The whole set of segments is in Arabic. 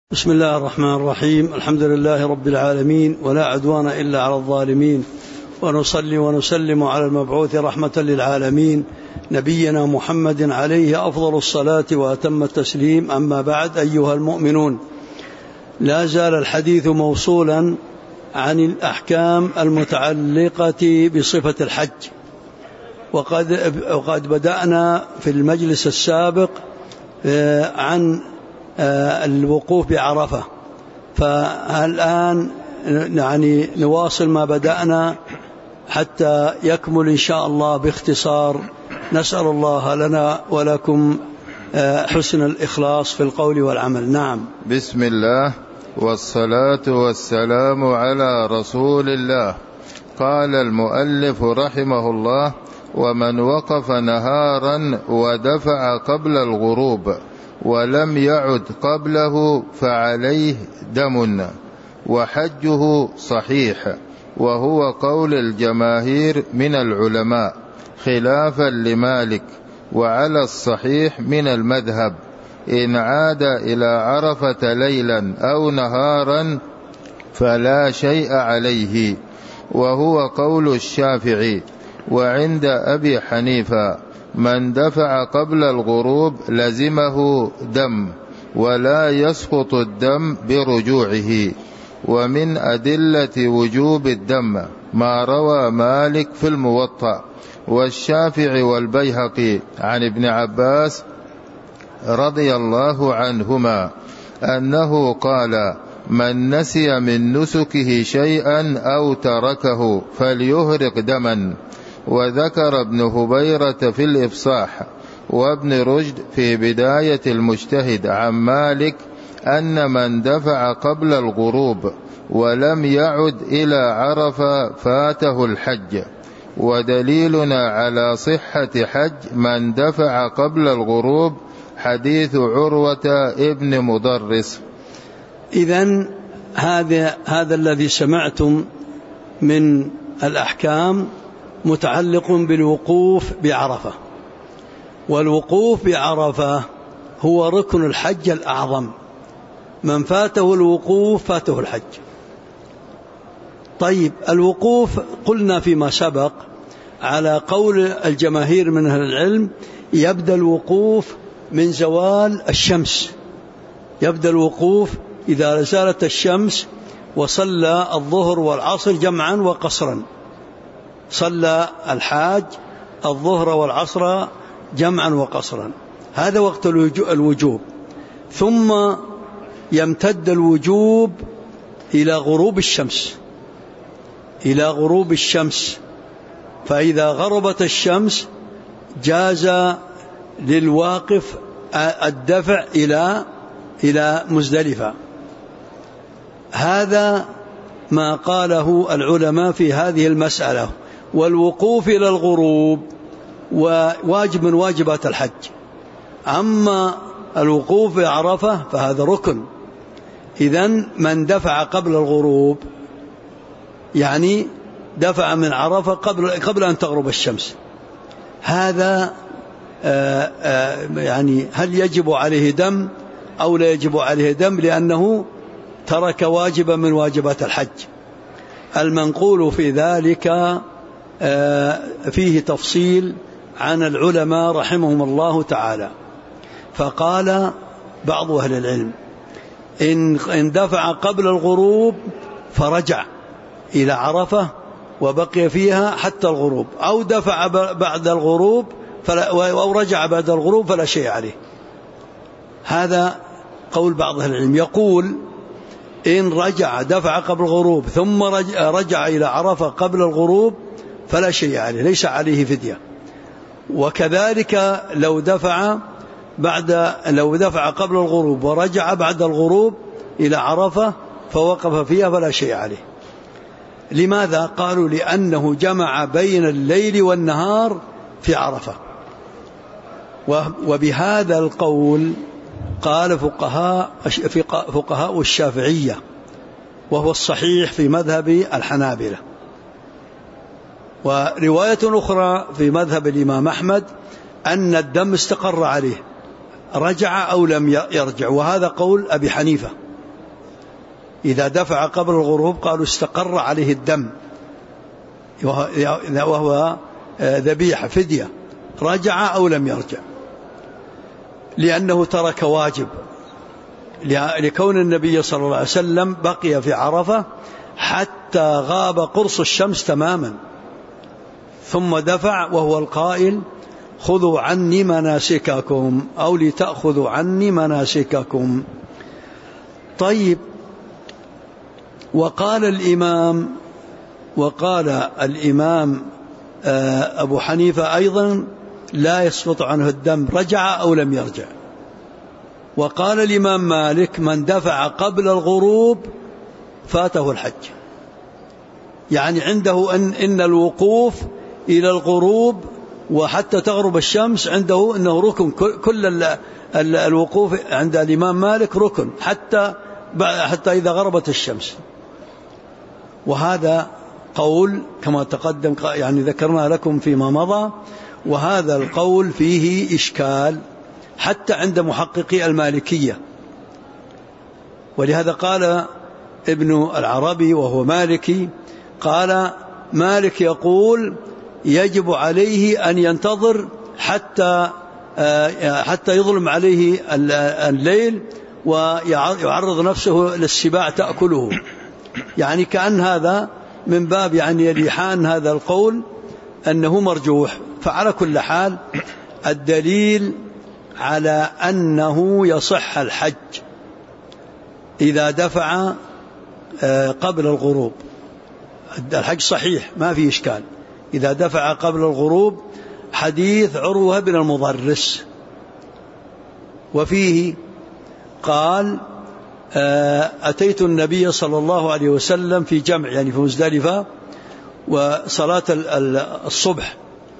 بسم الله الرحمن الرحيم. الحمد لله رب العالمين، ولا عدوان إلا على الظالمين، ونصلي ونسلم على المبعوث رحمة للعالمين نبينا محمد عليه أفضل الصلاة وأتم التسليم. أما بعد، أيها المؤمنون، لا زال الحديث موصولا عن الأحكام المتعلقة بصفة الحج، وقد بدأنا في المجلس السابق عن الوقوف بعرفة، فالآن نواصل ما بدأنا حتى يكمل إن شاء الله باختصار. نسأل الله لنا ولكم حسن الإخلاص في القول والعمل. نعم. بسم الله والصلاة والسلام على رسول الله. قال المؤلف رحمه الله: ومن وقف نهارا ودفع قبل الغروب ولم يعد قبله فعليه دم، وحجه صحيح، وهو قول الجماهير من العلماء خلافا لمالك، وعلى الصحيح من المذهب إن عاد إلى عرفة ليلا أو نهارا فلا شيء عليه، وهو قول الشافعي. وعند أبي حنيفة من دفع قبل الغروب لزمه دم، ولا يسقط الدم برجوعه. ومن أدلة وجوب الدم ما روى مالك في الموطأ والشافعي والبيهقي عن ابن عباس رضي الله عنهما أنه قال: من نسي من نسكه شيئا أو تركه فليهرق دما. وذكر ابن هبيرة في الإفصاح وابن رشد في بداية المجتهد عن مالك أن من دفع قبل الغروب ولم يعد إلى عرفة فاته الحج. ودليلنا على صحة حج من دفع قبل الغروب حديث عروة ابن مضرس. إذن هذا الذي سمعتم من الأحكام متعلق بالوقوف بعرفة، والوقوف بعرفة هو ركن الحج الأعظم، من فاته الوقوف فاته الحج. طيب، الوقوف قلنا فيما سبق على قول الجماهير من أهل العلم يبدأ الوقوف من زوال الشمس، يبدأ الوقوف إذا زالت الشمس، وصلى الظهر والعصر جمعا وقصرا، صلى الحاج الظهر والعصر جمعا وقصرا، هذا وقت الوجوب. ثم يمتد الوجوب إلى غروب الشمس، إلى غروب الشمس، فإذا غربت الشمس جاز للواقف الدفع إلى مزدلفة. هذا ما قاله العلماء في هذه المسألة. والوقوف إلى الغروب واجب من واجبات الحج. أما الوقوف بعرفة فهذا ركن. إذن من دفع قبل الغروب يعني دفع من عرفة قبل أن تغرب الشمس، هذا يعني هل يجب عليه دم أو لا يجب عليه دم؟ لأنه ترك واجبا من واجبات الحج. المنقول في ذلك فيه تفصيل عن العلماء رحمهم الله تعالى. فقال بعض أهل العلم إن دفع قبل الغروب فرجع إلى عرفة وبقي فيها حتى الغروب، أو دفع بعد الغروب أو رجع بعد الغروب فلا شيء عليه. هذا قول بعض أهل العلم. يقول إن رجع دفع قبل الغروب ثم رجع إلى عرفة قبل الغروب فلا شيء عليه، ليس عليه فدية. وكذلك لو دفع قبل الغروب ورجع بعد الغروب إلى عرفة فوقف فيها فلا شيء عليه. لماذا؟ قالوا لأنه جمع بين الليل والنهار في عرفة. وبهذا القول قال فقهاء الشافعية، وهو الصحيح في مذهب الحنابلة. ورواية أخرى في مذهب الإمام أحمد أن الدم استقر عليه، رجع أو لم يرجع، وهذا قول أبي حنيفة إذا دفع قبل الغروب قالوا استقر عليه الدم وهو ذبيحة فدية، رجع أو لم يرجع، لأنه ترك واجب، لكون النبي صلى الله عليه وسلم بقي في عرفة حتى غاب قرص الشمس تماما، ثم دفع وهو القائل خذوا عني مناسككم أو لتأخذوا عني مناسككم. طيب، وقال الإمام أبو حنيفة أيضا لا يسقط عنه الدم رجع أو لم يرجع. وقال الإمام مالك من دفع قبل الغروب فاته الحج، يعني عنده إن الوقوف إلى الغروب وحتى تغرب الشمس عنده أنه ركن، كل الوقوف عند الإمام مالك ركن حتى إذا غربت الشمس. وهذا قول كما تقدم يعني ذكرنا لكم فيما مضى، وهذا القول فيه إشكال حتى عند محققي المالكية. ولهذا قال ابن العربي وهو مالكي، قال مالك يقول يجب عليه أن ينتظر حتى يظلم عليه الليل ويعرض نفسه للسباع تأكله، يعني كأن هذا من باب يعني الإيحان هذا القول أنه مرجوح. فعلى كل حال الدليل على أنه يصح الحج إذا دفع قبل الغروب، الحج صحيح ما في إشكال إذا دفع قبل الغروب، حديث عروة بن المضرس، وفيه قال أتيت النبي صلى الله عليه وسلم في جمع يعني في مزدلفة وصلاة الصبح،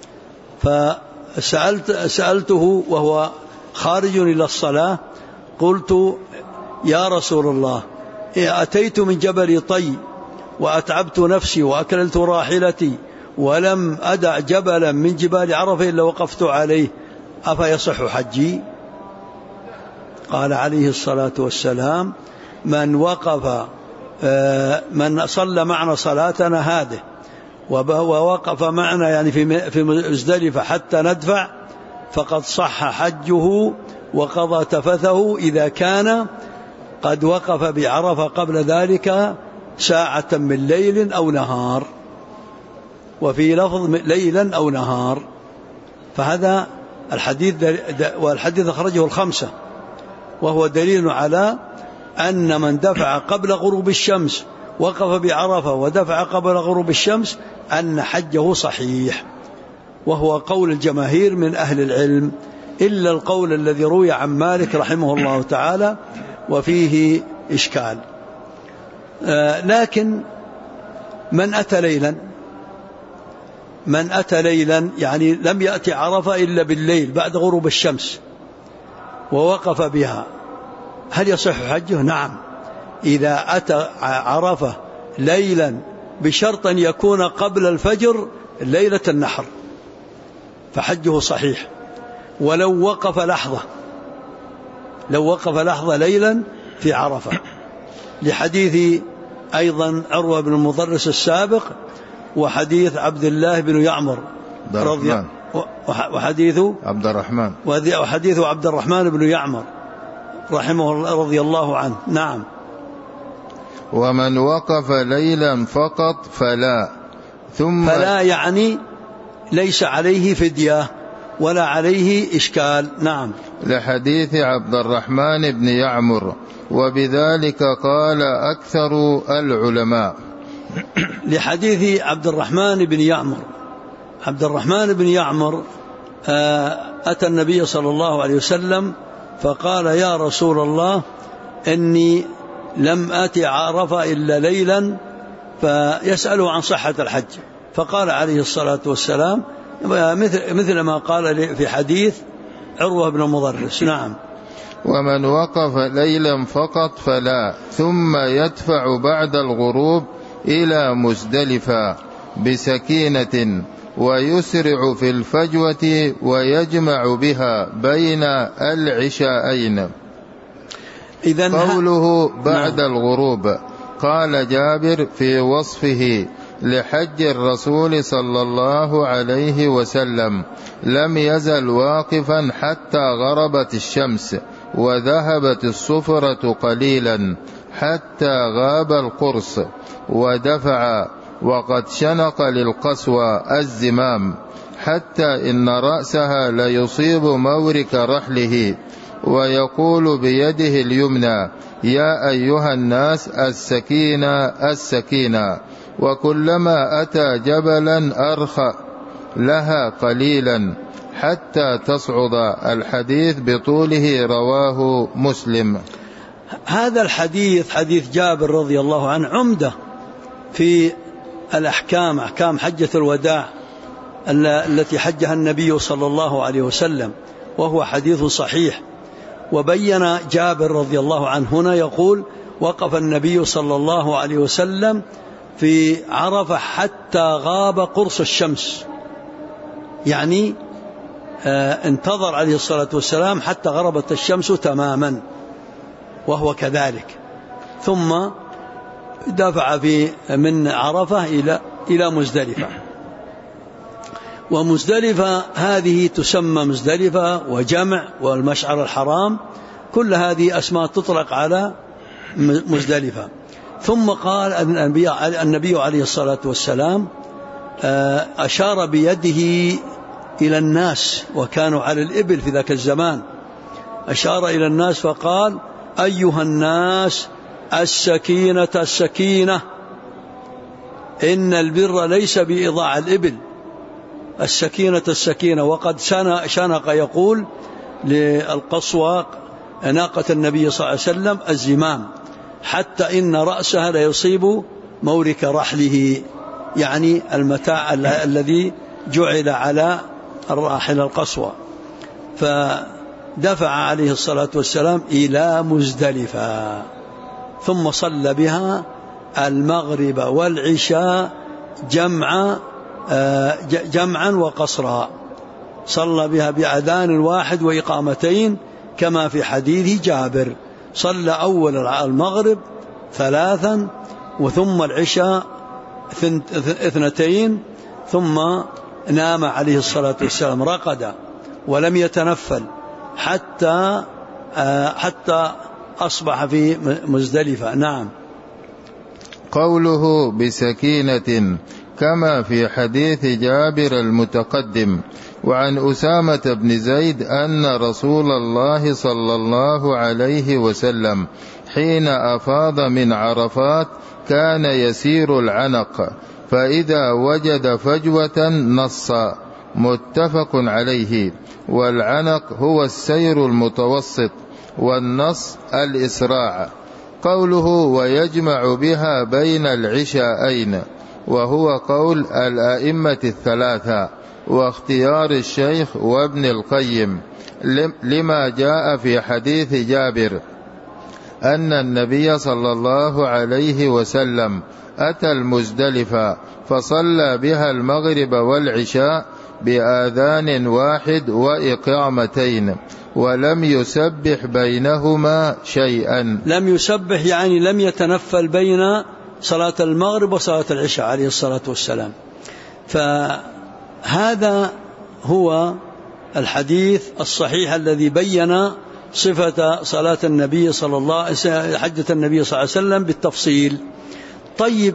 فسألته وهو خارج إلى الصلاة، قلت يا رسول الله أتيت من جبل طي وأتعبت نفسي وأكللت راحلتي ولم أدع جبلا من جبال عرفة إلا وقفت عليه، أفيصح حجي؟ قال عليه الصلاة والسلام من صلى معنا صلاتنا هذه ووقف معنا يعني في مزدلفة حتى ندفع فقد صح حجه وقضى تفثه إذا كان قد وقف بعرفة قبل ذلك ساعة من ليل أو نهار، وفي لفظ ليلا أو نهار. فهذا والحديث أخرجه الخمسة، وهو دليل على أن من دفع قبل غروب الشمس وقف بعرفة ودفع قبل غروب الشمس أن حجه صحيح، وهو قول الجماهير من أهل العلم، إلا القول الذي روي عن مالك رحمه الله تعالى وفيه إشكال. لكن من أتى ليلا يعني لم يأتي عرفة إلا بالليل بعد غروب الشمس ووقف بها، هل يصح حجه؟ نعم، إذا أتى عرفة ليلا بشرط أن يكون قبل الفجر ليلة النحر فحجه صحيح، ولو وقف لحظة ليلا في عرفة، لحديث أيضا عروة بن المضرس السابق وحديث عبد الله بن يعمر وحديث عبد الرحمن بن يعمر رحمه الله رضي الله عنه. نعم. ومن وقف ليلا فقط فلا يعني ليس عليه فدية ولا عليه إشكال. نعم، لحديث عبد الرحمن بن يعمر، وبذلك قال أكثر العلماء. لحديث عبد الرحمن بن يعمر أتى النبي صلى الله عليه وسلم فقال يا رسول الله إني لم آتي عرفة إلا ليلا، فيسأله عن صحة الحج، فقال عليه الصلاة والسلام مثل ما قال في حديث عروة بن المضرس. نعم. ومن وقف ليلا فقط فلا، ثم يدفع بعد الغروب إلى مزدلفة بسكينة ويسرع في الفجوة ويجمع بها بين العشاءين. قوله بعد الغروب قال جابر في وصفه لحج الرسول صلى الله عليه وسلم: لم يزل واقفا حتى غربت الشمس وذهبت الصفرة قليلا حتى غاب القرص ودفع، وقد شنق للقسوى الزمام حتى إن رأسها ليصيب مورك رحله، ويقول بيده اليمنى: يا أيها الناس السكينة السكينة، وكلما أتى جبلا أرخى لها قليلا حتى تصعد. الحديث بطوله رواه مسلم. هذا الحديث حديث جابر رضي الله عنه عمدة في الأحكام، أحكام حجة الوداع التي حجها النبي صلى الله عليه وسلم، وهو حديث صحيح. وبين جابر رضي الله عنه هنا يقول: وقف النبي صلى الله عليه وسلم في عرفة حتى غاب قرص الشمس، يعني انتظر عليه الصلاة والسلام حتى غربت الشمس تماما، وهو كذلك، ثم دفع من عرفة إلى مزدلفة. ومزدلفة هذه تسمى مزدلفة وجمع والمشعر الحرام، كل هذه أسماء تطلق على مزدلفة. ثم قال النبي عليه الصلاة والسلام أشار بيده إلى الناس، وكانوا على الإبل في ذاك الزمان، أشار إلى الناس فقال: أيها الناس السكينة السكينة، إن البر ليس بإضاع الإبل، السكينة السكينة. وقد شنق يقول للقصوى ناقة النبي صلى الله عليه وسلم الزمام حتى إن رأسها ليصيب مورك رحله، يعني المتاع الذي جعل على الراحل القصوى. فدفع عليه الصلاة والسلام إلى مزدلفة، ثم صلى بها المغرب والعشاء جمعا وقصرا، صلى بها بأذان واحد وإقامتين كما في حديث جابر. صلى أول المغرب 3 وثم العشاء 2، ثم نام عليه الصلاة والسلام، رقد ولم يتنفل حتى أصبح في مزدلفة. نعم. قوله بسكينة كما في حديث جابر المتقدم. وعن أسامة بن زيد أن رسول الله صلى الله عليه وسلم حين أفاض من عرفات كان يسير العنق، فإذا وجد فجوة نص، متفق عليه. والعنق هو السير المتوسط، والنص الإسراع. قوله ويجمع بها بين العشاءين، وهو قول الأئمة الثلاثة واختيار الشيخ وابن القيم، لما جاء في حديث جابر أن النبي صلى الله عليه وسلم أتى المزدلفة فصلى بها المغرب والعشاء بآذان واحد وإقامتين، ولم يسبح بينهما شيئا. لم يسبح يعني لم يتنفل بين صلاة المغرب وصلاة العشاء عليه الصلاة والسلام. فهذا هو الحديث الصحيح الذي بين صفة صلاة النبي صلى الله عليه وسلم، حجة النبي صلى الله عليه وسلم بالتفصيل. طيب،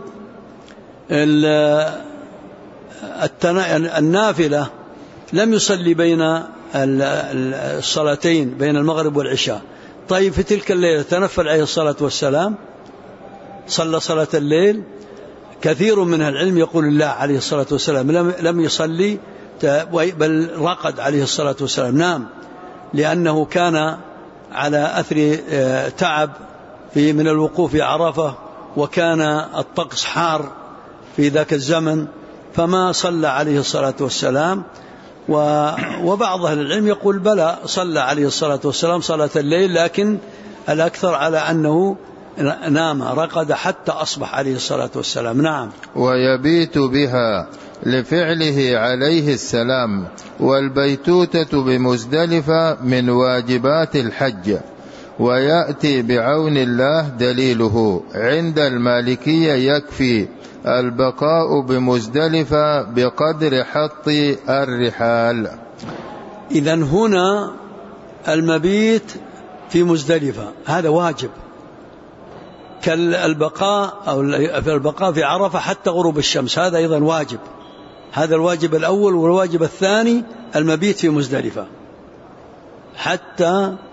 النافلة لم يصلي بين الصلاتين بين المغرب والعشاء. طيب، في تلك الليلة تنفل عليه الصلاة والسلام، صلى صلاة الليل. كثير من العلم يقول الله عليه الصلاة والسلام لم يصلي، بل رقد عليه الصلاة والسلام، نام، لأنه كان على أثر تعب من الوقوف في عرفة، وكان الطقس حار في ذاك الزمن، فما صلى عليه الصلاة والسلام. وبعض أهل العلم يقول بلى، صلى عليه الصلاة والسلام صلاة الليل، لكن الأكثر على أنه نام، رقد حتى أصبح عليه الصلاة والسلام. نعم. ويبيت بها لفعله عليه السلام، والبيتوتة بمزدلفة من واجبات الحج. ويأتي بعون الله دليله. عند المالكية يكفي البقاء بمزدلفة بقدر حط الرحال. إذن هنا المبيت في مزدلفة هذا واجب، كالبقاء في عرفة حتى غروب الشمس، هذا أيضا واجب. هذا الواجب الأول. والواجب الثاني المبيت في مزدلفة حتى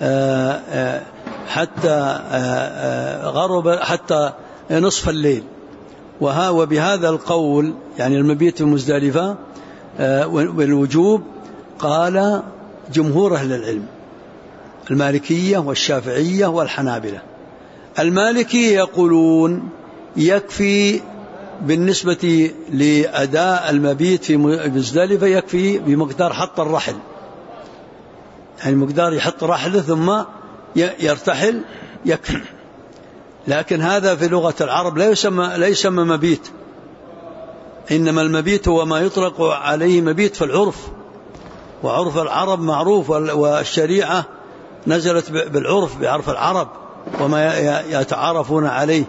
حتى نصف الليل. وبهذا القول يعني المبيت في مزدلفة بالوجوب قال جمهور أهل العلم، المالكية والشافعية والحنابلة. المالكية يقولون يكفي بالنسبة لأداء المبيت في مزدلفة يكفي بمقدار حط الرحل، يعني مقدار يحط رحله ثم يرتحل يكفي. لكن هذا في لغة العرب لا يسمى مبيت، إنما المبيت هو ما يطلق عليه مبيت في العرف، وعرف العرب معروف، والشريعة نزلت بالعرف بعرف العرب وما يتعارفون عليه.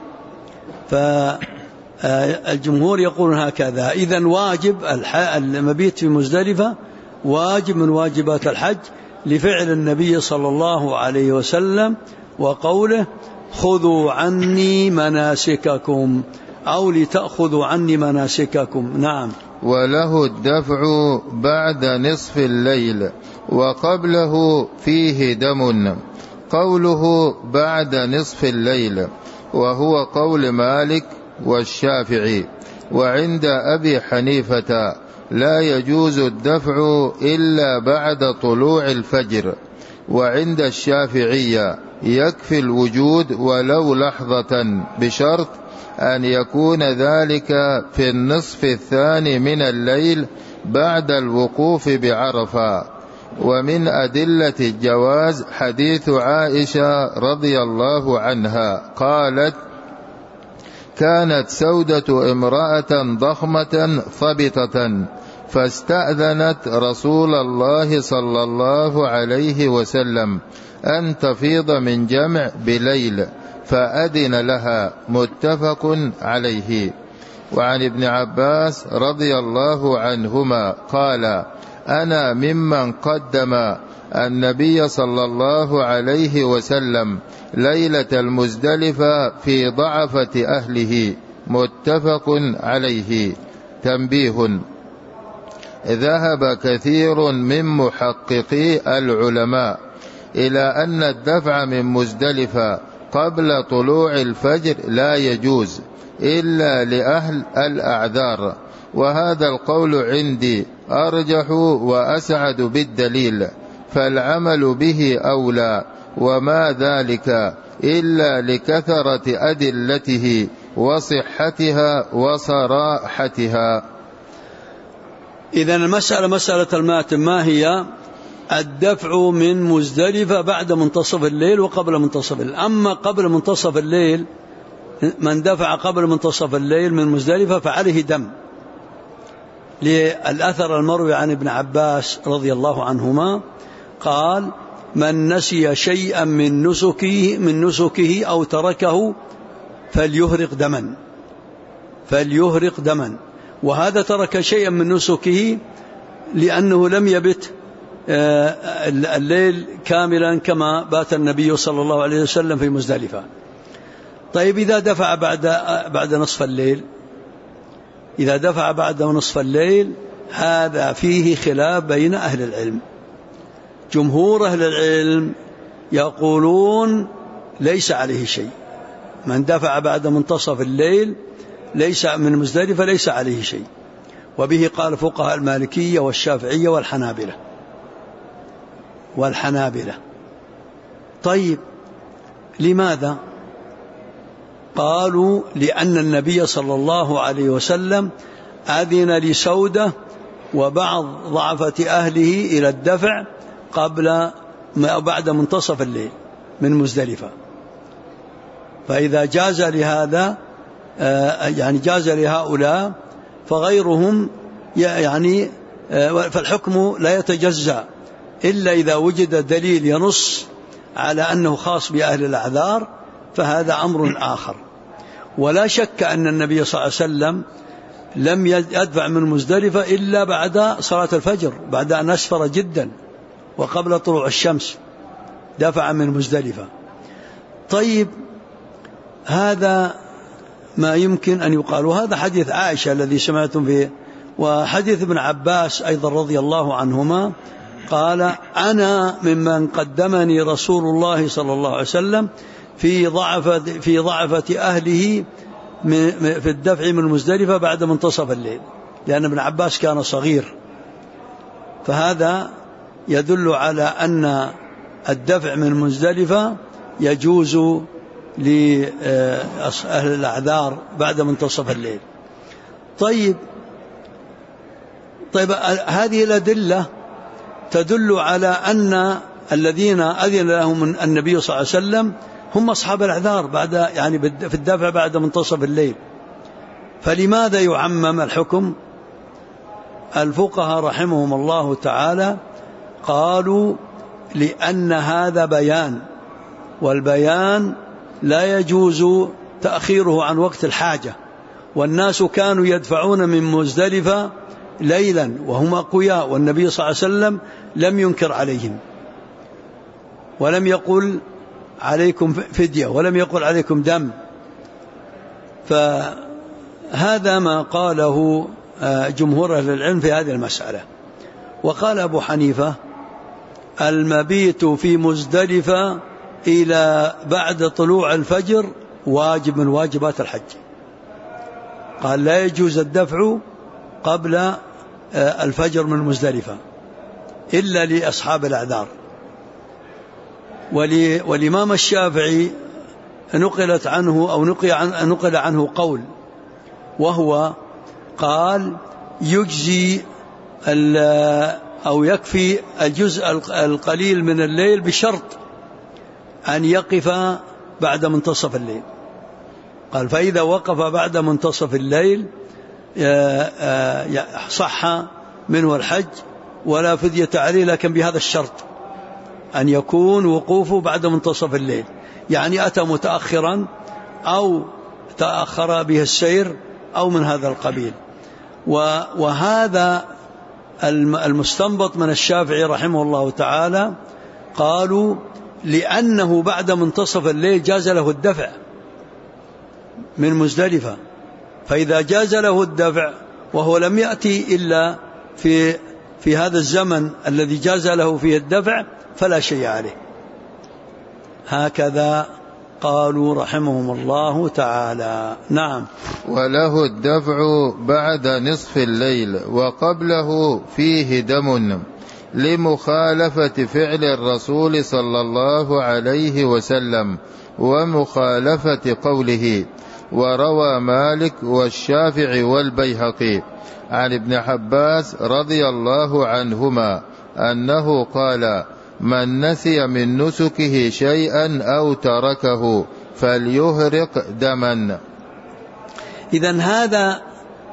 فالجمهور يقولون هكذا. إذن واجب المبيت في مزدلفة واجب من واجبات الحج لفعل النبي صلى الله عليه وسلم وقوله خذوا عني مناسككم، أو لتأخذوا عني مناسككم. نعم. وله الدفع بعد نصف الليل وقبله فيه دم. قوله بعد نصف الليل وهو قول مالك والشافعي، وعند أبي حنيفة لا يجوز الدفع إلا بعد طلوع الفجر، وعند الشافعية يكفي الوجود ولو لحظة بشرط أن يكون ذلك في النصف الثاني من الليل بعد الوقوف بعرفة. ومن أدلة الجواز حديث عائشة رضي الله عنها قالت كانت سودة امرأة ضخمة ثبتة فاستأذنت رسول الله صلى الله عليه وسلم أن تفيض من جمع بليل فأذن لها، متفق عليه. وعن ابن عباس رضي الله عنهما قال أنا ممن قدم النبي صلى الله عليه وسلم ليلة المزدلفة في ضعفة أهله، متفق عليه. تنبيه: ذهب كثير من محققي العلماء إلى أن الدفع من مزدلفة قبل طلوع الفجر لا يجوز إلا لأهل الأعذار، وهذا القول عندي أرجح وأسعد بالدليل، فالعمل به أولى، وما ذلك إلا لكثرة أدلته وصحتها وصراحتها. إذن المسألة مسألة الماتم ما هي؟ الدفع من مزدلفة بعد منتصف الليل وقبل منتصف الليل. أما قبل منتصف الليل، من دفع قبل منتصف الليل من مزدلفة فعليه دم، للأثر المروي عن ابن عباس رضي الله عنهما قال من نسي شيئا من نسكه أو تركه فليهرق دما. وهذا ترك شيئا من نسكه لأنه لم يبت الليل كاملا كما بات النبي صلى الله عليه وسلم في مزدلفة. طيب إذا دفع بعد نصف الليل، إذا دفع بعد نصف الليل هذا فيه خلاف بين أهل العلم. جمهور أهل العلم يقولون ليس عليه شيء، من دفع بعد منتصف الليل ليس من مزدلفة ليس عليه شيء، وبه قال فقهاء المالكية والشافعية والحنابلة. طيب لماذا؟ قالوا لأن النبي صلى الله عليه وسلم أذن لسودة وبعض ضعفة أهله إلى الدفع بعد منتصف الليل من مزدلفة، فإذا جاز لهذا يعني جاز لهؤلاء فغيرهم يعني فالحكم لا يتجزأ إلا إذا وجد دليل ينص على أنه خاص بأهل الأعذار فهذا أمر آخر. ولا شك أن النبي صلى الله عليه وسلم لم يدفع من مزدلفة إلا بعد صلاة الفجر، بعد أن أسفر جدا وقبل طلوع الشمس دفع من مزدلفة. طيب، هذا ما يمكن أن يقال. وهذا حديث عائشة الذي سمعتم فيه، وحديث ابن عباس أيضا رضي الله عنهما قال: أنا ممن قدمني رسول الله صلى الله عليه وسلم في ضعفة أهله في الدفع من مزدلفة بعد منتصف الليل، لأن ابن عباس كان صغير. فهذا يدل على أن الدفع من مزدلفة يجوز لأهل الأعذار بعد منتصف الليل. طيب، هذه الأدلة تدل على أن الذين أذن لهم النبي صلى الله عليه وسلم هم أصحاب الأعذار في الدفع بعد منتصف الليل. فلماذا يعمم الحكم؟ الفقهاء رحمهم الله تعالى قالوا: لأن هذا بيان، والبيان لا يجوز تأخيره عن وقت الحاجة، والناس كانوا يدفعون من مزدلفة ليلا وهم أقوياء، والنبي صلى الله عليه وسلم لم ينكر عليهم ولم يقل عليكم فدية ولم يقل عليكم دم. فهذا ما قاله جمهور أهل العلم في هذه المسألة. وقال أبو حنيفة: المبيت في مزدلفة إلى بعد طلوع الفجر واجب من واجبات الحج. قال: لا يجوز الدفع قبل الفجر من مزدلفة إلا لأصحاب الأعذار. والإمام الشافعي نقل عنه قول، وهو قال: يجزي أو يكفي الجزء القليل من الليل بشرط أن يقف بعد منتصف الليل. قال: فإذا وقف بعد منتصف الليل صح منه الحج ولا فدية عليه، لكن بهذا الشرط أن يكون وقوفه بعد منتصف الليل، يعني أتى متأخرا أو تأخر به السير أو من هذا القبيل. وهذا المستنبط من الشافعي رحمه الله تعالى، قالوا: لأنه بعد منتصف الليل جاز له الدفع من مزدلفة، فإذا جاز له الدفع وهو لم يأتي إلا في هذا الزمن الذي جاز له فيه الدفع فلا شيء عليه. هكذا قالوا رحمهم الله تعالى. نعم. وله الدفع بعد نصف الليل وقبله فيه دم، لمخالفة فعل الرسول صلى الله عليه وسلم ومخالفة قوله. وروى مالك والشافعي والبيهقي عن ابن عباس رضي الله عنهما أنه قال: من نسي من نسكه شيئا أو تركه فليهرق دما. إذن هذا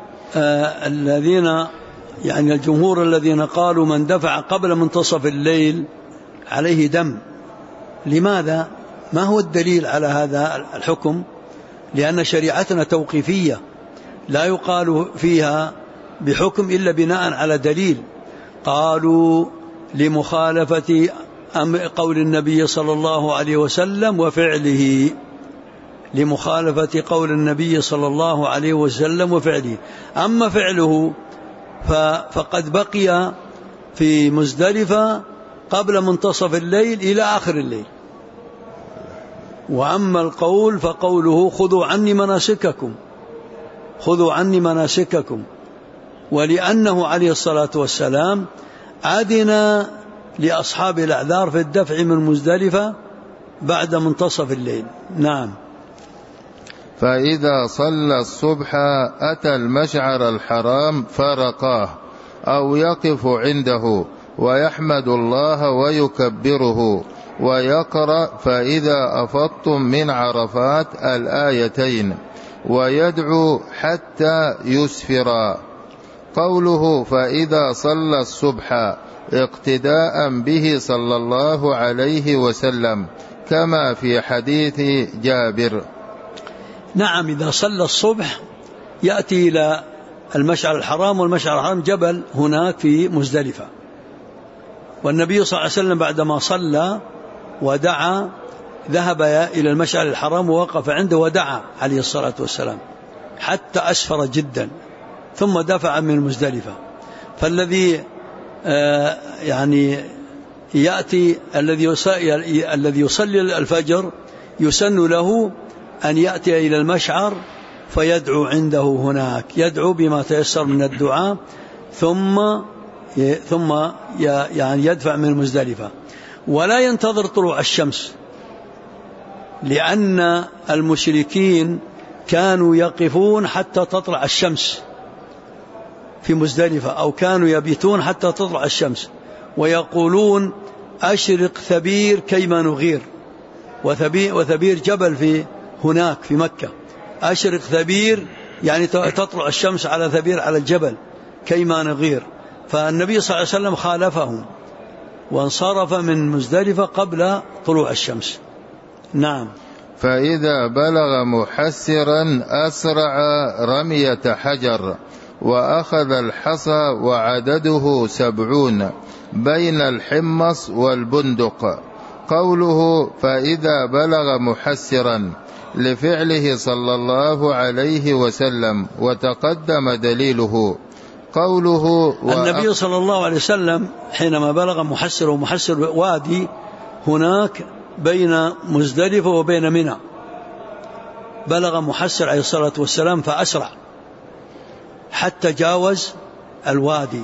الذين الجمهور الذين قالوا من دفع قبل منتصف الليل عليه دم. لماذا؟ ما هو الدليل على هذا الحكم؟ لأن شريعتنا توقيفية لا يقال فيها بحكم إلا بناء على دليل. قالوا: لمخالفة قول النبي صلى الله عليه وسلم وفعله، لمخالفة قول النبي صلى الله عليه وسلم وفعله. أما فعله فقد بقي في مزدلفة قبل منتصف الليل إلى آخر الليل. وأما القول فقوله: خذوا عني مناسككم، خذوا عني مناسككم. ولأنه عليه الصلاة والسلام أذن لأصحاب الأعذار في الدفع من مزدلفة بعد منتصف الليل. نعم. فإذا صلى الصبح أتى المشعر الحرام فرقاه أو يقف عنده ويحمد الله ويكبره ويقرأ فإذا أفضتم من عرفات الآيتين ويدعو حتى يسفرا. قوله فإذا صلى الصبح اقتداء به صلى الله عليه وسلم كما في حديث جابر. نعم، إذا صلى الصبح يأتي إلى المشعر الحرام، والمشعر الحرام جبل هناك في مزدلفة، والنبي صلى الله عليه وسلم بعدما صلى ودعا ذهب إلى المشعر الحرام ووقف عنده ودعا عليه الصلاة والسلام حتى أسفر جدا، ثم دفع من مزدلفة. فالذي يعني يأتي الذي يصلي الفجر يسن له أن يأتي إلى المشعر فيدعو عنده هناك، يدعو بما تيسر من الدعاء، ثم يعني يدفع من مزدلفة، ولا ينتظر طلوع الشمس، لأن المشركين كانوا يقفون حتى تطلع الشمس في مزدلفة، أو كانوا يبيتون حتى تطلع الشمس، ويقولون أشرق ثبير كيما نغير، وثبير جبل في هناك في مكة، أشرق ثبير يعني تطلع الشمس على ثبير على الجبل كيما نغير. فالنبي صلى الله عليه وسلم خالفهم وانصرف من مزدلفة قبل طلوع الشمس. نعم. فإذا بلغ محسرا أسرع رمية حجر وأخذ الحصى وعدده 70 بين الحمص والبندق. قوله فإذا بلغ محسرا لفعله صلى الله عليه وسلم، وتقدم دليله. قوله النبي صلى الله عليه وسلم حينما بلغ محسر، ومحسر وادي هناك بين مزدلفة وبين منى، بلغ محسر عليه الصلاة والسلام فأسرع حتى جاوز الوادي.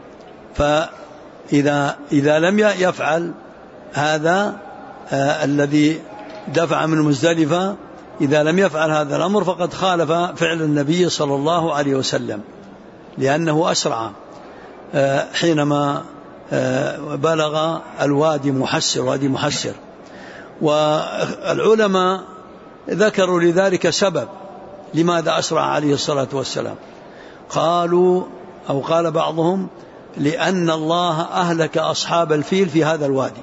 فإذا لم يفعل هذا الذي دفع من مزدلفة، إذا لم يفعل هذا الأمر فقد خالف فعل النبي صلى الله عليه وسلم، لأنه أسرع حينما بلغ الوادي محسر، وادي محسر. والعلماء ذكروا لذلك سبب لماذا أسرع عليه الصلاة والسلام. قالوا أو قال بعضهم لأن الله أهلك أصحاب الفيل في هذا الوادي،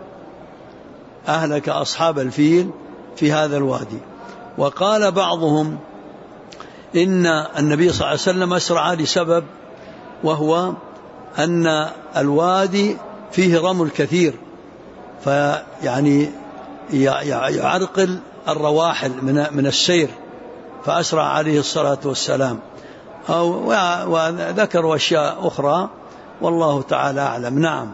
أهلك أصحاب الفيل في هذا الوادي. وقال بعضهم إن النبي صلى الله عليه وسلم أسرع لسبب، وهو أن الوادي فيه رمل كثير، فيعني يعرقل الرواحل من السير، فأسرع عليه الصلاة والسلام. وذكروا أشياء أخرى والله تعالى أعلم. نعم.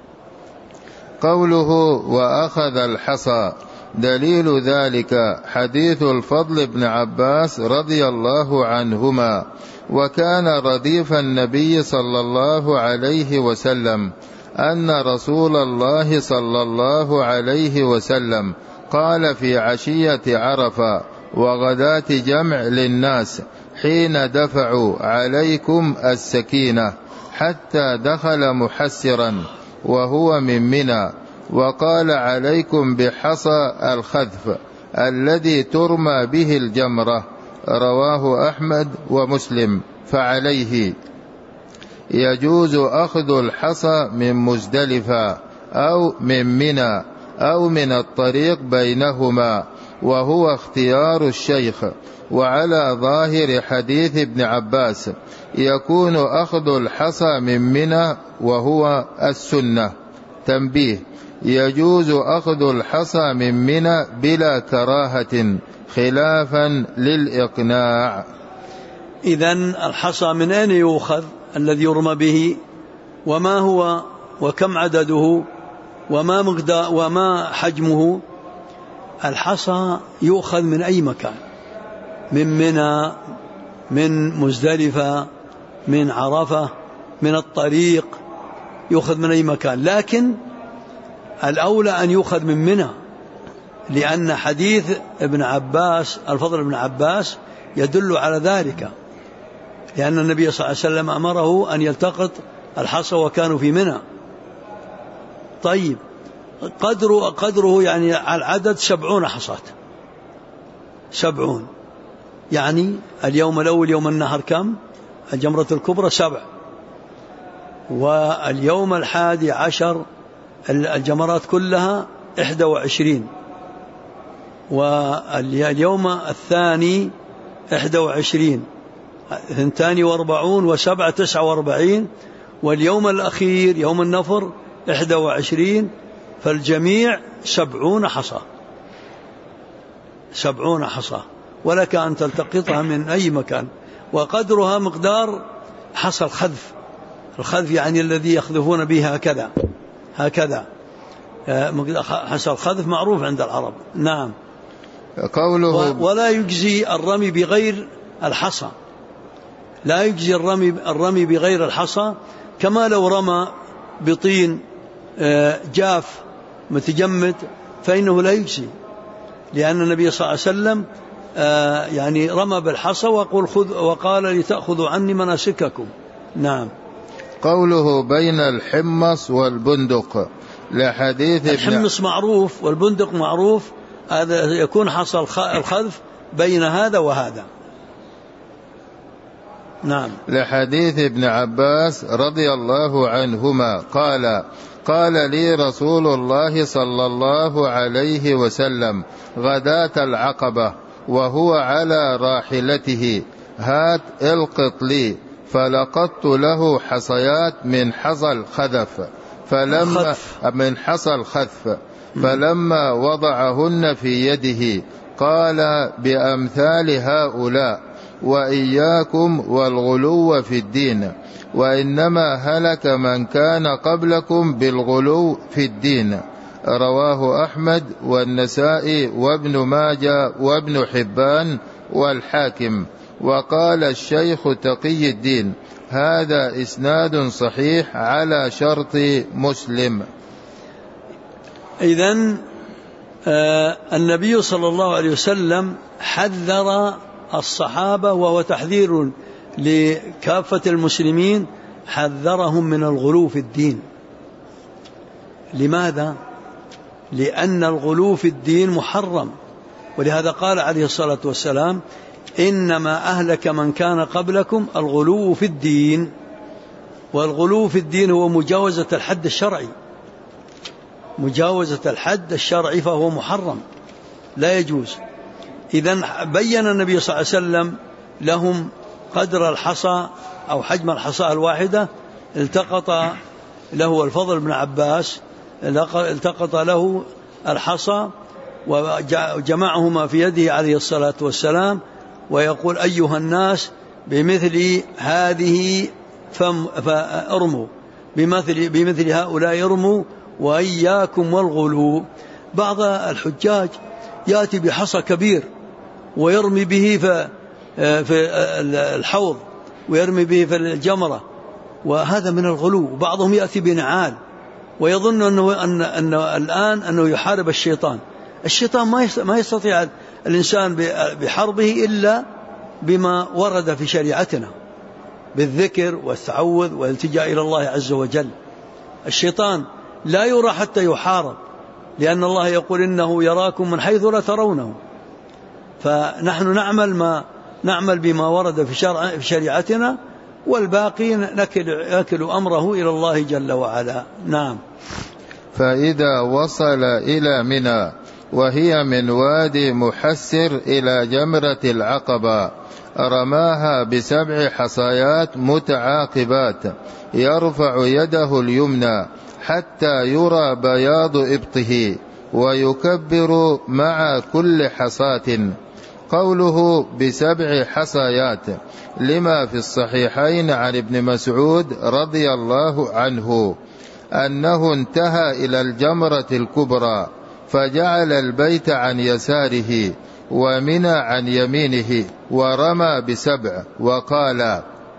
قوله وأخذ الحصى، دليل ذلك حديث الفضل بن عباس رضي الله عنهما، وكان رديف النبي صلى الله عليه وسلم، أن رسول الله صلى الله عليه وسلم قال في عشية عرفة وغداة جمع للناس حين دفعوا عليكم السكينة حتى دخل محسرا وهو من منى، وقال عليكم بحصى الخذف الذي ترمى به الجمرة. رواه أحمد ومسلم. فعليه يجوز أخذ الحصى من مزدلفة أو من منى أو من الطريق بينهما، وهو اختيار الشيخ. وعلى ظاهر حديث ابن عباس يكون أخذ الحصى من منى وهو السنة. تنبيه: يجوز أخذ الحصى من منى بلا كراهة خلافا للإقناع. إذن الحصى من أين يؤخذ الذي يرمى به، وما هو وكم عدده وما حجمه؟ الحصى يؤخذ من أي مكان، من منى، من مزدلفة، من عرفة، من الطريق، يؤخذ من أي مكان، لكن الأولى أن يؤخذ من منى، لأن حديث ابن عباس الفضل بن عباس يدل على ذلك، لأن النبي صلى الله عليه وسلم أمره أن يلتقط الحصى وكانوا في منى. طيب، قدره يعني على العدد 70 حصاة، 70 يعني اليوم الأول يوم النهر كم؟ الجمرة الكبرى 7، واليوم 11 الجمرات كلها 21، واليوم الثاني 21، 42 و7 49، واليوم الأخير يوم النفر 21، فالجميع 70 حصى، 70 حصى، ولك أن تلتقطها من أي مكان، وقدرها مقدار حصى الخذف. الخذف يعني الذي يخذفون به هكذا حصى الخذف معروف عند العرب. نعم. قوله ولا يجزي الرمي بغير الحصى، لا يجزي الرمي بغير الحصى، كما لو رمى بطين جاف متجمد فإنه لا يجزي، لأن النبي صلى الله عليه وسلم يعني رمى بالحصى وقال لتأخذوا عني مناسككم. نعم. قوله بين الحمص والبندق لحديث الحمص معروف والبندق معروف، هذا يكون حصى الخذف بين هذا وهذا. نعم. لحديث ابن عباس رضي الله عنهما قال لي رسول الله صلى الله عليه وسلم غداة العقبة وهو على راحلته هات القط لي، فلقطت له حصيات من حصى الخذف فلما وضعهن في يده قال بأمثال هؤلاء وإياكم والغلو في الدين، وإنما هلك من كان قبلكم بالغلو في الدين. رواه أحمد والنسائي وابن ماجه وابن حبان والحاكم. وقال الشيخ تقي الدين هذا إسناد صحيح على شرط مسلم. إذن النبي صلى الله عليه وسلم حذر الصحابة، وهو تحذير لكافة المسلمين، حذرهم من الغلو في الدين. لماذا؟ لأن الغلو في الدين محرم، ولهذا قال عليه الصلاة والسلام إنما أهلك من كان قبلكم الغلو في الدين. والغلو في الدين هو مجاوزة الحد الشرعي، مجاوزة الحد الشرعي، فهو محرم لا يجوز. إذن بين النبي صلى الله عليه وسلم لهم قدر الحصى أو حجم الحصى الواحدة. التقط له الفضل بن عباس، التقط له الحصى وجمعهما في يده عليه الصلاة والسلام، ويقول أيها الناس بمثل هذه فأرموا، بمثل هؤلاء ارموا وإياكم والغلو. بعض الحجاج يأتي بحصى كبير ويرمي به في الحوض ويرمي به في الجمرة، وهذا من الغلو. بعضهم يأتي بنعال ويظن أنه الآن أنه يحارب الشيطان. الشيطان ما يستطيع الإنسان بحربه إلا بما ورد في شريعتنا بالذكر والتعوذ والالتجاء إلى الله عز وجل. الشيطان لا يرى حتى يحارب، لأن الله يقول إنه يراكم من حيث لا ترونه. فنحن نعمل بما ورد في شريعتنا، والباقي نكل أمره إلى الله جل وعلا. نعم. فإذا وصل إلى منى وهي من وادي محسر إلى جمرة العقبة رماها ب7 حصيات متعاقبات، يرفع يده اليمنى حتى يرى بياض إبطه ويكبر مع كل حصاة. قوله ب7 حصيات لما في الصحيحين عن ابن مسعود رضي الله عنه أنه انتهى إلى الجمرة الكبرى فجعل البيت عن يساره ومنى عن يمينه ورمى ب7 وقال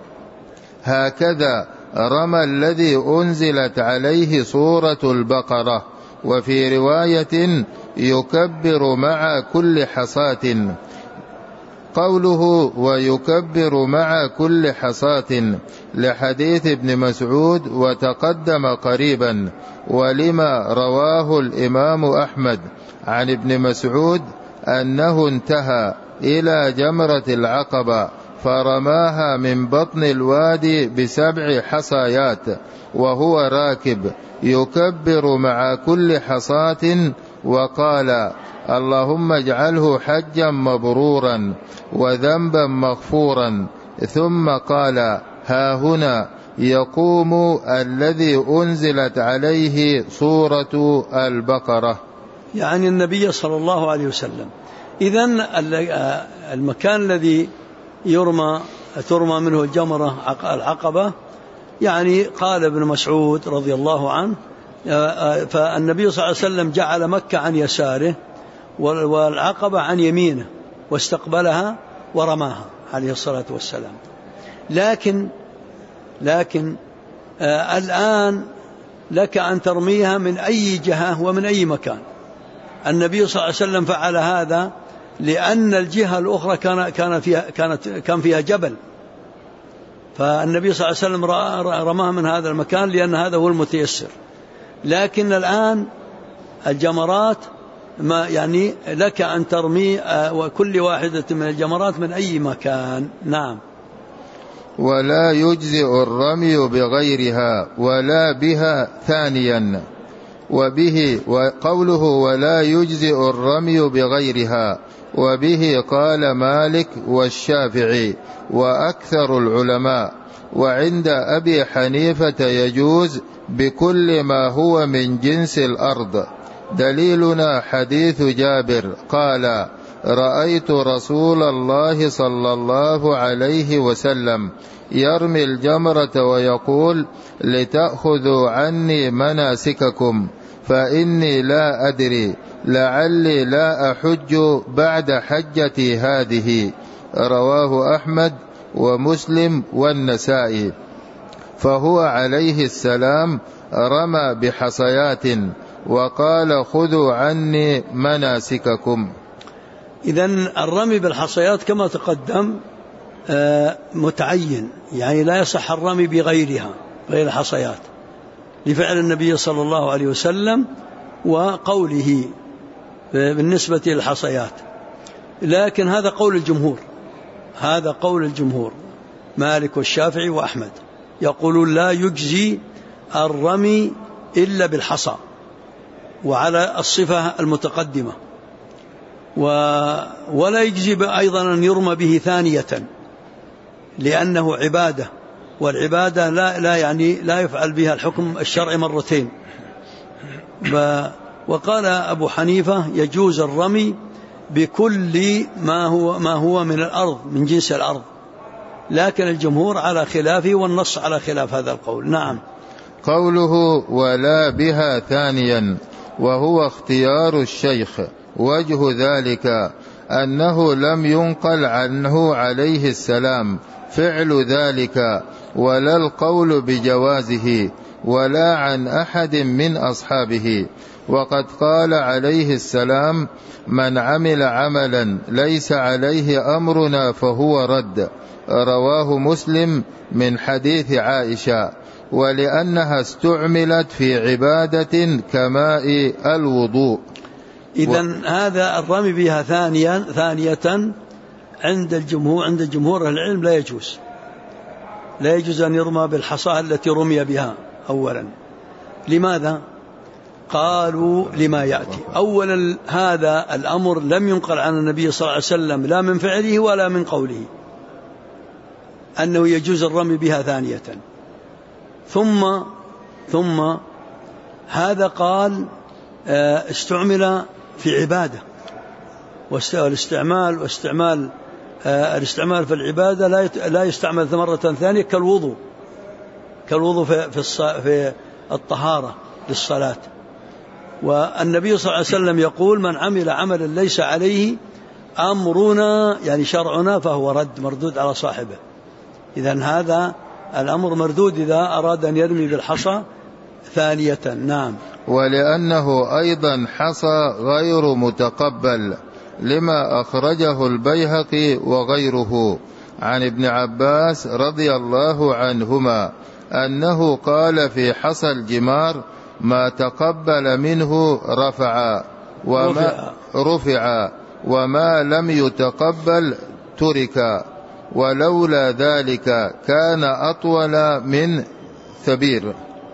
هكذا رمى الذي أنزلت عليه سورة البقرة. وفي رواية يكبر مع كل حصاة. قوله ويكبر مع كل حصاة لحديث ابن مسعود وتقدم قريبا، ولما رواه الإمام أحمد عن ابن مسعود أنه انتهى إلى جمرة العقبة فرماها من بطن الوادي ب7 حصايات وهو راكب يكبر مع كل حصاة، وقال: اللهم اجعله حجا مبرورا وذنبا مغفورا. ثم قال: ها هنا يقوم الذي أنزلت عليه سورة البقرة. يعني النبي صلى الله عليه وسلم. إذن المكان الذي ترمى منه الجمرة العقبة، يعني قال ابن مسعود رضي الله عنه: فالنبي صلى الله عليه وسلم جعل مكة عن يساره والعقبة عن يمينه واستقبلها ورماها عليه الصلاة والسلام. لكن الآن لك أن ترميها من أي جهة ومن أي مكان. النبي صلى الله عليه وسلم فعل هذا لأن الجهة الأخرى كان فيها جبل، فالنبي صلى الله عليه وسلم رماها من هذا المكان لأن هذا هو المتيسر. لكن الآن الجمرات يعني لك أن ترمي وكل واحدة من الجمرات من أي مكان. نعم. ولا يجزئ الرمي بغيرها ولا بها ثانيا. وبه وقوله ولا يجزئ الرمي بغيرها، وبه قال مالك والشافعي وأكثر العلماء. وعند أبي حنيفة يجوز بكل ما هو من جنس الأرض. دليلنا حديث جابر قال: رأيت رسول الله صلى الله عليه وسلم يرمي الجمرة ويقول: لتأخذوا عني مناسككم فإني لا أدري لعلي لا أحج بعد حجتي هذه. رواه أحمد ومسلم والنسائي. فهو عليه السلام رمى بحصيات وقال: خذوا عني مناسككم. إذن الرمي بالحصيات كما تقدم متعين، يعني لا يصح الرمي بغيرها غير الحصيات، لفعل النبي صلى الله عليه وسلم وقوله بالنسبة للحصيات. لكن هذا قول الجمهور مالك والشافعي وأحمد، يقولون لا يجزي الرمي إلا بالحصى وعلى الصفة المتقدمة، ولا يجزي أيضا أن يرمى به ثانية لأنه عبادة، والعبادة لا يفعل بها الحكم الشرعي مرتين. وقال أبو حنيفة يجوز الرمي بكل ما هو من الأرض من جنس الأرض، لكن الجمهور على خلافه والنص على خلاف هذا القول. نعم. قوله ولا بها ثانيا وهو اختيار الشيخ، وجه ذلك أنه لم ينقل عنه عليه السلام فعل ذلك ولا القول بجوازه ولا عن أحد من أصحابه. وقد قال عليه السلام: من عمل عملا ليس عليه أمرنا فهو رد. رواه مسلم من حديث عائشة، ولأنها استعملت في عبادة كماء الوضوء. إذن هذا الرمي بها ثانية عند جمهور العلم لا يجوز أن يرمى بالحصى التي رمي بها أولا. لماذا؟ قالوا لما يأتي. أولا هذا الأمر لم ينقل عن النبي صلى الله عليه وسلم لا من فعله ولا من قوله أنه يجوز الرمي بها ثانية. ثم هذا قال استعمل في عبادة، والاستعمال في العبادة لا يستعمل مرة ثانية كالوضوء في الطهارة للصلاة. والنبي صلى الله عليه وسلم يقول: من عمل عملا ليس عليه أمرنا يعني شرعنا فهو رد، مردود على صاحبه. إذن هذا الأمر مردود إذا أراد أن يرمي بالحصى ثانية. نعم. ولأنه أيضا حصى غير متقبل، لما أخرجه البيهقي وغيره عن ابن عباس رضي الله عنهما أنه قال في حصى الجمار: ما تقبل منه رفع وما لم يتقبل ترك. ولولا ذلك كان أطول من ثبير.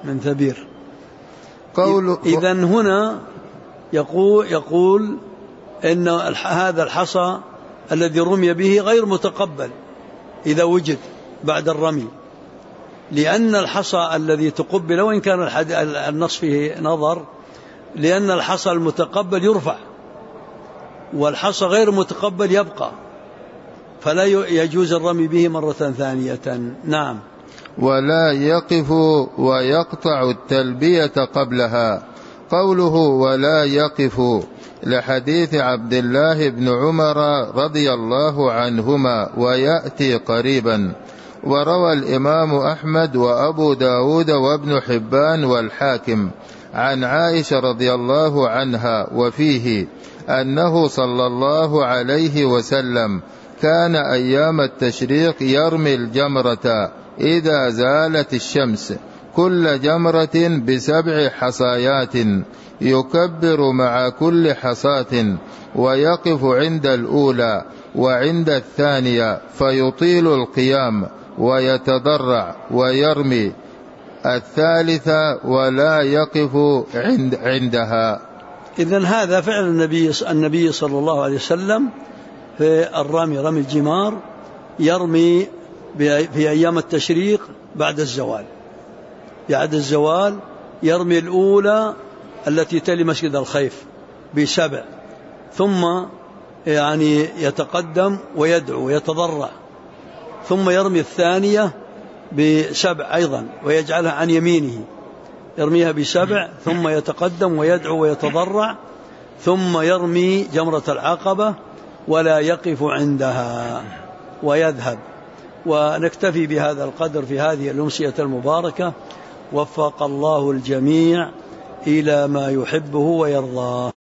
إذن هنا يقول إن هذا الحصى الذي رمي به غير متقبل إذا وجد بعد الرمي، لأن الحصى الذي تقبل، وإن كان النص فيه نظر، لأن الحصى المتقبل يرفع والحصى غير متقبل يبقى، فلا يجوز الرمي به مرة ثانية. نعم. ولا يقف ويقطع التلبية قبلها. قوله ولا يقف لحديث عبد الله بن عمر رضي الله عنهما ويأتي قريبا. وروى الإمام أحمد وأبو داود وابن حبان والحاكم عن عائشة رضي الله عنها وفيه أنه صلى الله عليه وسلم كان أيام التشريق يرمي الجمرة إذا زالت الشمس كل جمرة ب7 حصايات، يكبر مع كل حصاة ويقف عند الأولى وعند الثانية فيطيل القيام ويتضرع ويرمي الثالثة ولا يقف عندها. إذن هذا فعل النبي صلى الله عليه وسلم في الرمي، رمي الجمار، يرمي في أيام التشريق بعد الزوال يرمي الأولى التي تلي مسجد الخيف ب7، ثم يتقدم ويدعو ويتضرع، ثم يرمي الثانية ب7 أيضا ويجعلها عن يمينه، يرميها ب7 ثم يتقدم ويدعو ويتضرع، ثم يرمي جمرة العقبة ولا يقف عندها ويذهب. ونكتفي بهذا القدر في هذه الأمسية المباركة، وفق الله الجميع إلى ما يحبه ويرضاه.